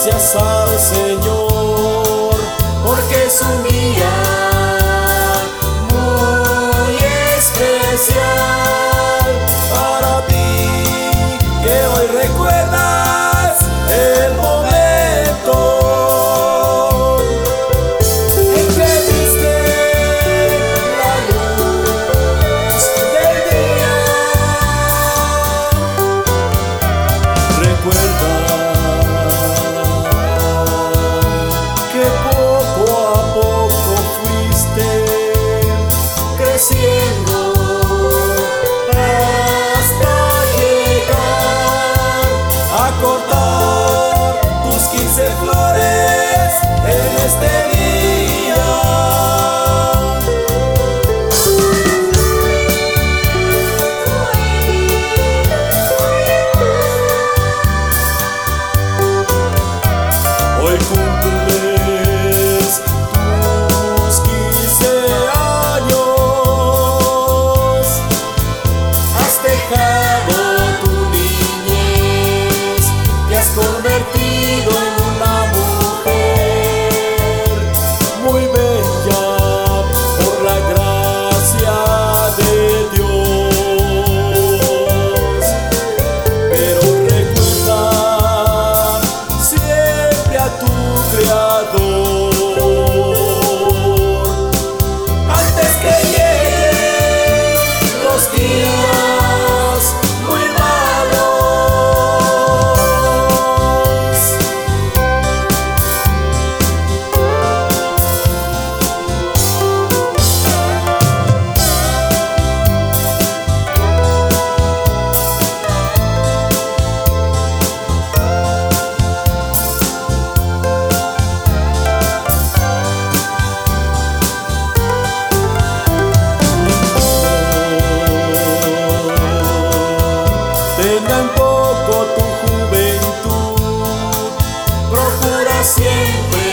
gracias al Señor, porque es un día muy especial para ti, que hoy recuerdas el momento en que viste la luz del día. Recuerda que poco a poco fuiste creciendo hasta llegar a cortar tus 15 flores en este día. Hoy cumples tus 15 años, has dejado tu niñez, te has convertido en una mujer muy bella por la gracia de Dios. Pero recuerda siempre a tu Creador, antes que lleguen los días muy malos. Tenga en poco tu juventud, procura siempre